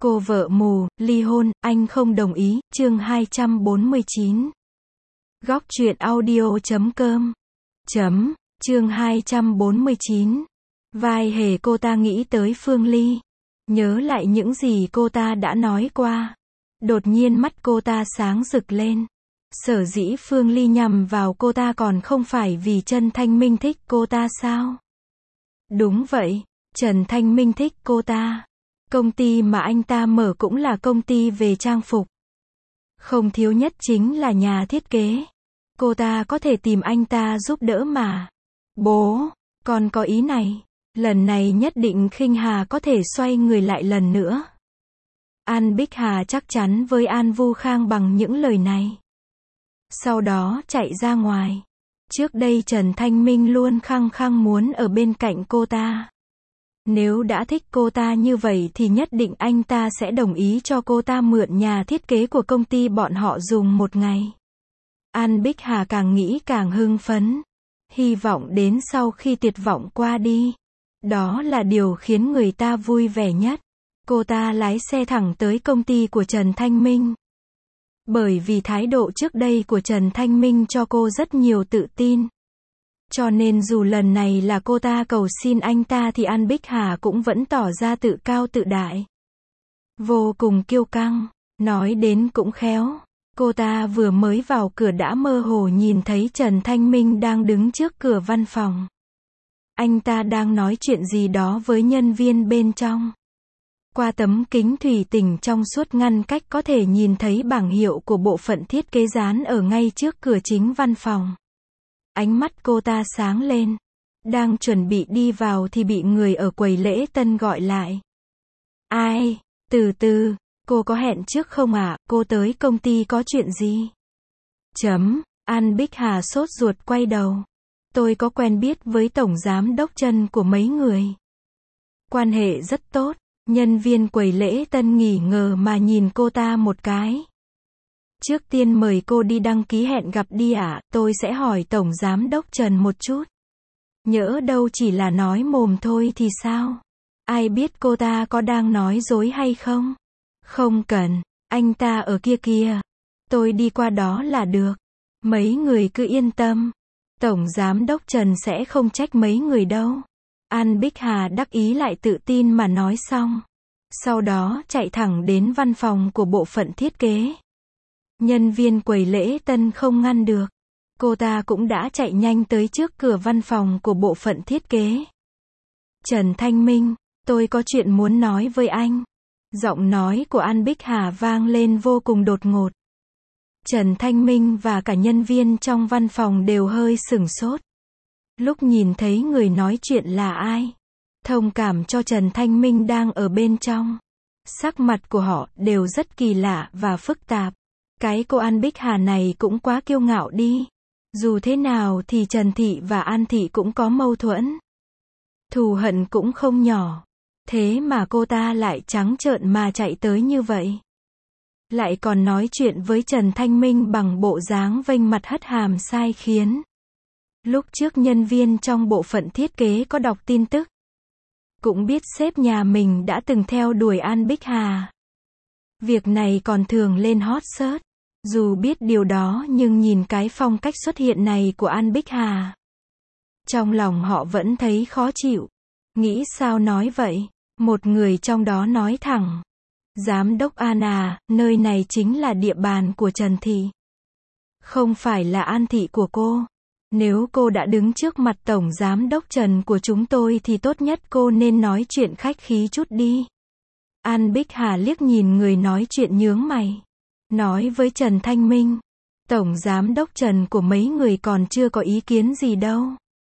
Cô vợ mù, ly hôn, anh không đồng ý, chương 249. Góc truyện audio.com. Chương 249. Vai hề cô ta nghĩ tới Phương Ly. Nhớ lại những gì cô ta đã nói qua. Đột nhiên mắt cô ta sáng rực lên. Sở dĩ Phương Ly nhằm vào cô ta còn không phải vì Trần Thanh Minh thích cô ta sao? Đúng vậy, Trần Thanh Minh thích cô ta. Công ty mà anh ta mở cũng là công ty về trang phục. Không thiếu nhất chính là nhà thiết kế. Cô ta có thể tìm anh ta giúp đỡ mà. Bố, con có ý này. Lần này nhất định Khinh Hà có thể xoay người lại lần nữa. An Bích Hà chắc chắn với An Vu Khang bằng những lời này. Sau đó chạy ra ngoài. Trước đây Trần Thanh Minh luôn khăng khăng muốn ở bên cạnh cô ta. Nếu đã thích cô ta như vậy thì nhất định anh ta sẽ đồng ý cho cô ta mượn nhà thiết kế của công ty bọn họ dùng một ngày. An Bích Hà càng nghĩ càng hưng phấn. Hy vọng đến sau khi tuyệt vọng qua đi. Đó là điều khiến người ta vui vẻ nhất. Cô ta lái xe thẳng tới công ty của Trần Thanh Minh. Bởi vì thái độ trước đây của Trần Thanh Minh cho cô rất nhiều tự tin. Cho nên dù lần này là cô ta cầu xin anh ta thì An Bích Hà cũng vẫn tỏ ra tự cao tự đại. Vô cùng kiêu căng, nói đến cũng khéo. Cô ta vừa mới vào cửa đã mơ hồ nhìn thấy Trần Thanh Minh đang đứng trước cửa văn phòng. Anh ta đang nói chuyện gì đó với nhân viên bên trong. Qua tấm kính thủy tinh trong suốt ngăn cách có thể nhìn thấy bảng hiệu của bộ phận thiết kế dán ở ngay trước cửa chính văn phòng. Ánh mắt cô ta sáng lên. Đang chuẩn bị đi vào thì bị người ở quầy lễ tân gọi lại. Ai? Từ từ, cô có hẹn trước không ạ? Cô tới công ty có chuyện gì? An Bích Hà sốt ruột quay đầu. Tôi có quen biết với tổng giám đốc Trần của mấy người. Quan hệ rất tốt. Nhân viên quầy lễ tân nghỉ ngờ mà nhìn cô ta một cái. Trước tiên mời cô đi đăng ký hẹn gặp đi ạ, tôi sẽ hỏi tổng giám đốc Trần một chút. Nhỡ đâu chỉ là nói mồm thôi thì sao? Ai biết cô ta có đang nói dối hay không? Không cần, anh ta ở kia kìa. Tôi đi qua đó là được. Mấy người cứ yên tâm. Tổng giám đốc Trần sẽ không trách mấy người đâu. An Bích Hà đắc ý lại tự tin mà nói xong. Sau đó chạy thẳng đến văn phòng của bộ phận thiết kế. Nhân viên quầy lễ tân không ngăn được. Cô ta cũng đã chạy nhanh tới trước cửa văn phòng của bộ phận thiết kế. Trần Thanh Minh, tôi có chuyện muốn nói với anh. Giọng nói của An Bích Hà vang lên vô cùng đột ngột. Trần Thanh Minh và cả nhân viên trong văn phòng đều hơi sửng sốt. Lúc nhìn thấy người nói chuyện là ai, thông cảm cho Trần Thanh Minh đang ở bên trong. Sắc mặt của họ đều rất kỳ lạ và phức tạp. Cái cô An Bích Hà này cũng quá kiêu ngạo đi. Dù thế nào thì Trần Thị và An Thị cũng có mâu thuẫn. Thù hận cũng không nhỏ. Thế mà cô ta lại trắng trợn mà chạy tới như vậy. Lại còn nói chuyện với Trần Thanh Minh bằng bộ dáng vênh mặt hất hàm sai khiến. Lúc trước nhân viên trong bộ phận thiết kế có đọc tin tức. Cũng biết sếp nhà mình đã từng theo đuổi An Bích Hà. Việc này còn thường lên hot search. Dù biết điều đó nhưng nhìn cái phong cách xuất hiện này của An Bích Hà. Trong lòng họ vẫn thấy khó chịu. Nghĩ sao nói vậy? Một người trong đó nói thẳng. Giám đốc An à, nơi này chính là địa bàn của Trần Thị. Không phải là An Thị của cô. Nếu cô đã đứng trước mặt tổng giám đốc Trần của chúng tôi thì tốt nhất cô nên nói chuyện khách khí chút đi. An Bích Hà liếc nhìn người nói chuyện nhướng mày. Nói với Trần Thanh Minh. Tổng giám đốc Trần của mấy người còn chưa có ý kiến gì đâu.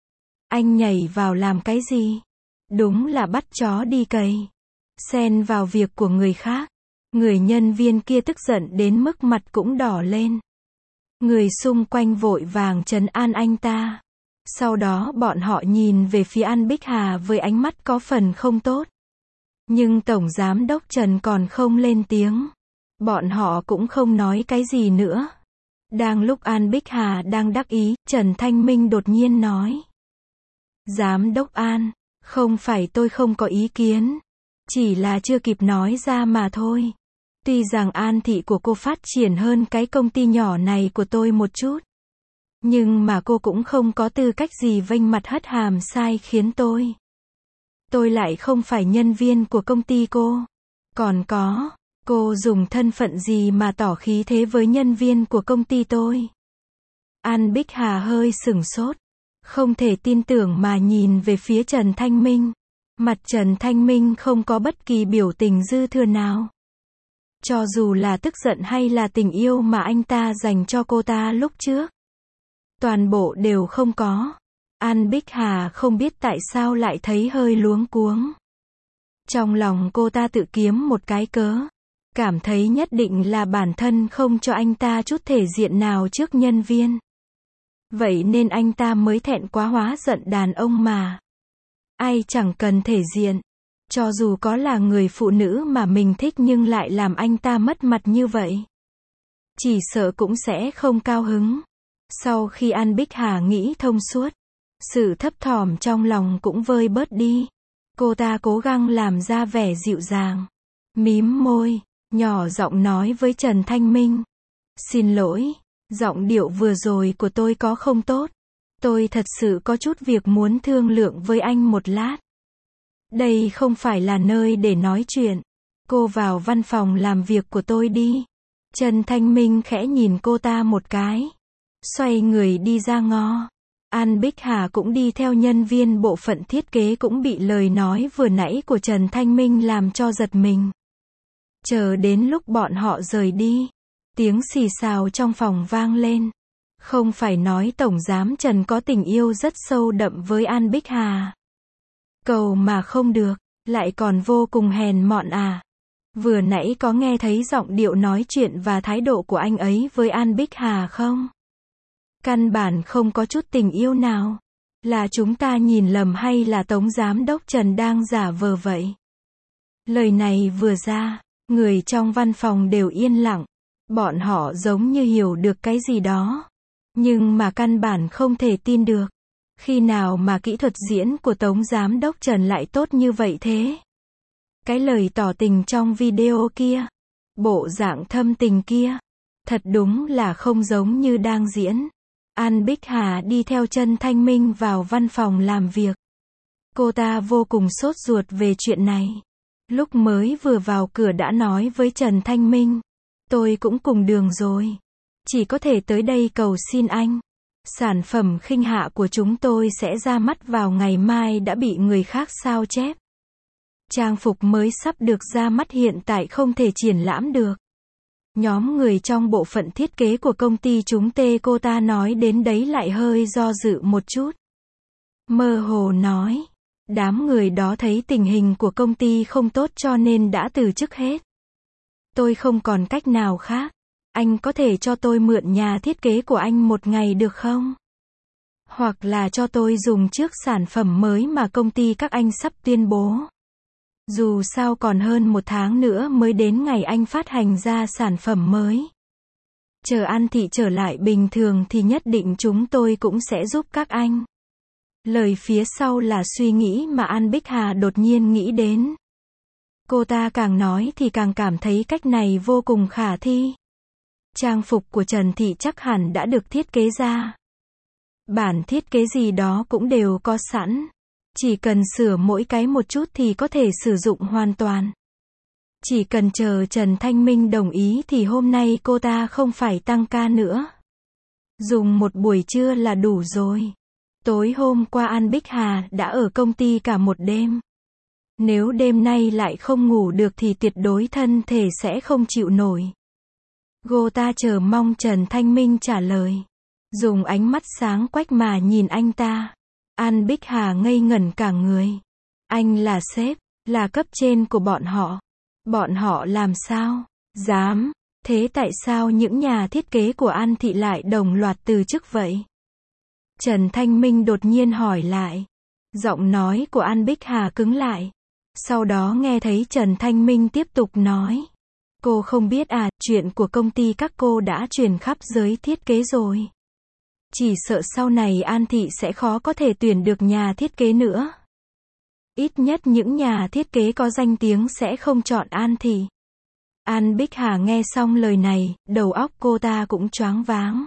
Anh nhảy vào làm cái gì? Đúng là bắt chó đi cày. Xen vào việc của người khác. Người nhân viên kia tức giận đến mức mặt cũng đỏ lên. Người xung quanh vội vàng trấn an anh ta. Sau đó bọn họ nhìn về phía An Bích Hà với ánh mắt có phần không tốt. Nhưng tổng giám đốc Trần còn không lên tiếng. Bọn họ cũng không nói cái gì nữa. Đang lúc An Bích Hà đang đắc ý, Trần Thanh Minh đột nhiên nói. Giám đốc An, không phải tôi không có ý kiến. Chỉ là chưa kịp nói ra mà thôi. Tuy rằng An Thị của cô phát triển hơn cái công ty nhỏ này của tôi một chút. Nhưng mà cô cũng không có tư cách gì vênh mặt hất hàm sai khiến tôi. Tôi lại không phải nhân viên của công ty cô. Còn có, cô dùng thân phận gì mà tỏ khí thế với nhân viên của công ty tôi? An Bích Hà hơi sửng sốt. Không thể tin tưởng mà nhìn về phía Trần Thanh Minh. Mặt Trần Thanh Minh không có bất kỳ biểu tình dư thừa nào. Cho dù là tức giận hay là tình yêu mà anh ta dành cho cô ta lúc trước. Toàn bộ đều không có. An Bích Hà không biết tại sao lại thấy hơi luống cuống. Trong lòng cô ta tự kiếm một cái cớ. Cảm thấy nhất định là bản thân không cho anh ta chút thể diện nào trước nhân viên. Vậy nên anh ta mới thẹn quá hóa giận đàn ông mà. Ai chẳng cần thể diện. Cho dù có là người phụ nữ mà mình thích nhưng lại làm anh ta mất mặt như vậy. Chỉ sợ cũng sẽ không cao hứng. Sau khi An Bích Hà nghĩ thông suốt, sự thấp thỏm trong lòng cũng vơi bớt đi. Cô ta cố gắng làm ra vẻ dịu dàng. Mím môi, nhỏ giọng nói với Trần Thanh Minh. Xin lỗi, giọng điệu vừa rồi của tôi có không tốt. Tôi thật sự có chút việc muốn thương lượng với anh một lát. Đây không phải là nơi để nói chuyện. Cô vào văn phòng làm việc của tôi đi. Trần Thanh Minh khẽ nhìn cô ta một cái. Xoay người đi ra ngõ. An Bích Hà cũng đi theo nhân viên bộ phận thiết kế cũng bị lời nói vừa nãy của Trần Thanh Minh làm cho giật mình. Chờ đến lúc bọn họ rời đi. Tiếng xì xào trong phòng vang lên. Không phải nói Tổng Giám Trần có tình yêu rất sâu đậm với An Bích Hà. Cầu mà không được, lại còn vô cùng hèn mọn à. Vừa nãy có nghe thấy giọng điệu nói chuyện và thái độ của anh ấy với An Bích Hà không? Căn bản không có chút tình yêu nào. Là chúng ta nhìn lầm hay là Tổng Giám Đốc Trần đang giả vờ vậy? Lời này vừa ra, người trong văn phòng đều yên lặng. Bọn họ giống như hiểu được cái gì đó. Nhưng mà căn bản không thể tin được. Khi nào mà kỹ thuật diễn của Tổng Giám Đốc Trần lại tốt như vậy thế? Cái lời tỏ tình trong video kia, bộ dạng thâm tình kia, thật đúng là không giống như đang diễn. An Bích Hà đi theo Trần Thanh Minh vào văn phòng làm việc. Cô ta vô cùng sốt ruột về chuyện này. Lúc mới vừa vào cửa đã nói với Trần Thanh Minh. Tôi cũng cùng đường rồi. Chỉ có thể tới đây cầu xin anh. Sản phẩm khinh hạ của chúng tôi sẽ ra mắt vào ngày mai đã bị người khác sao chép. Trang phục mới sắp được ra mắt hiện tại không thể triển lãm được. Nhóm người trong bộ phận thiết kế của công ty chúng cô ta nói đến đấy lại hơi do dự một chút. Mơ hồ nói. Đám người đó thấy tình hình của công ty không tốt cho nên đã từ chức hết. Tôi không còn cách nào khác. Anh có thể cho tôi mượn nhà thiết kế của anh một ngày được không? Hoặc là cho tôi dùng trước sản phẩm mới mà công ty các anh sắp tuyên bố. Dù sao còn hơn một tháng nữa mới đến ngày anh phát hành ra sản phẩm mới. Chờ An Thị trở lại bình thường thì nhất định chúng tôi cũng sẽ giúp các anh. Lời phía sau là suy nghĩ mà An Bích Hà đột nhiên nghĩ đến. Cô ta càng nói thì càng cảm thấy cách này vô cùng khả thi. Trang phục của Trần Thị chắc hẳn đã được thiết kế ra. Bản thiết kế gì đó cũng đều có sẵn. Chỉ cần sửa mỗi cái một chút thì có thể sử dụng hoàn toàn. Chỉ cần chờ Trần Thanh Minh đồng ý thì hôm nay cô ta không phải tăng ca nữa. Dùng một buổi trưa là đủ rồi. Tối hôm qua An Bích Hà đã ở công ty cả một đêm. Nếu đêm nay lại không ngủ được thì tuyệt đối thân thể sẽ không chịu nổi. Cô ta chờ mong Trần Thanh Minh trả lời. Dùng ánh mắt sáng quách mà nhìn anh ta. An Bích Hà ngây ngẩn cả người. Anh là sếp, là cấp trên của bọn họ. Bọn họ làm sao? Dám. Thế tại sao những nhà thiết kế của An Thị lại đồng loạt từ chức vậy? Trần Thanh Minh đột nhiên hỏi lại. Giọng nói của An Bích Hà cứng lại. Sau đó nghe thấy Trần Thanh Minh tiếp tục nói. Cô không biết à, chuyện của công ty các cô đã truyền khắp giới thiết kế rồi. Chỉ sợ sau này An Thị sẽ khó có thể tuyển được nhà thiết kế nữa. Ít nhất những nhà thiết kế có danh tiếng sẽ không chọn An Thị. An Bích Hà nghe xong lời này, đầu óc cô ta cũng choáng váng.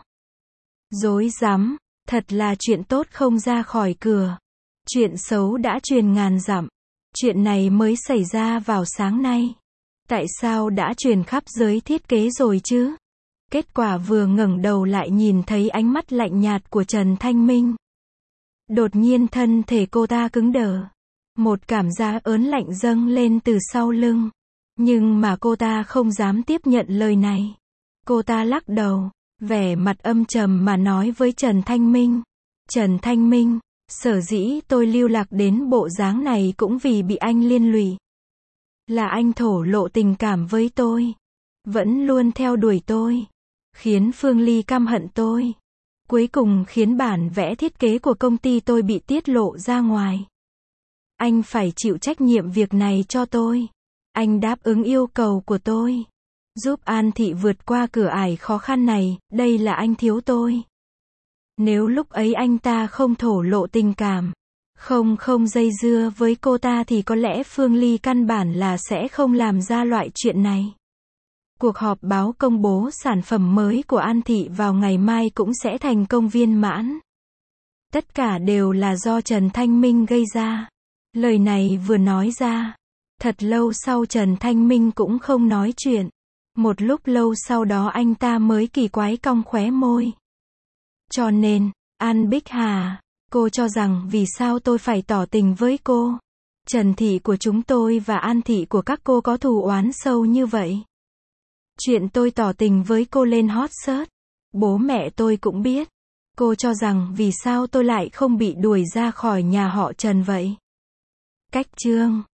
Rối rắm, thật là chuyện tốt không ra khỏi cửa. Chuyện xấu đã truyền ngàn dặm. Chuyện này mới xảy ra vào sáng nay. Tại sao đã truyền khắp giới thiết kế rồi chứ? Kết quả vừa ngẩng đầu lại nhìn thấy ánh mắt lạnh nhạt của Trần Thanh Minh. Đột nhiên thân thể cô ta cứng đờ. Một cảm giác ớn lạnh dâng lên từ sau lưng. Nhưng mà cô ta không dám tiếp nhận lời này. Cô ta lắc đầu, vẻ mặt âm trầm mà nói với Trần Thanh Minh. Trần Thanh Minh, sở dĩ tôi lưu lạc đến bộ dáng này cũng vì bị anh liên lụy. Là anh thổ lộ tình cảm với tôi. Vẫn luôn theo đuổi tôi. Khiến Phương Ly căm hận tôi. Cuối cùng khiến bản vẽ thiết kế của công ty tôi bị tiết lộ ra ngoài. Anh phải chịu trách nhiệm việc này cho tôi. Anh đáp ứng yêu cầu của tôi. Giúp An Thị vượt qua cửa ải khó khăn này, đây là anh thiếu tôi. Nếu lúc ấy anh ta không thổ lộ tình cảm, không dây dưa với cô ta thì có lẽ Phương Ly căn bản là sẽ không làm ra loại chuyện này. Cuộc họp báo công bố sản phẩm mới của An Thị vào ngày mai cũng sẽ thành công viên mãn. Tất cả đều là do Trần Thanh Minh gây ra. Lời này vừa nói ra, thật lâu sau Trần Thanh Minh cũng không nói chuyện. Một lúc lâu sau đó anh ta mới kỳ quái cong khóe môi. Cho nên, An Bích Hà, cô cho rằng vì sao tôi phải tỏ tình với cô? Trần Thị của chúng tôi và An Thị của các cô có thù oán sâu như vậy. Chuyện tôi tỏ tình với cô lên hot search. Bố mẹ tôi cũng biết. Cô cho rằng vì sao tôi lại không bị đuổi ra khỏi nhà họ Trần vậy? Cách chương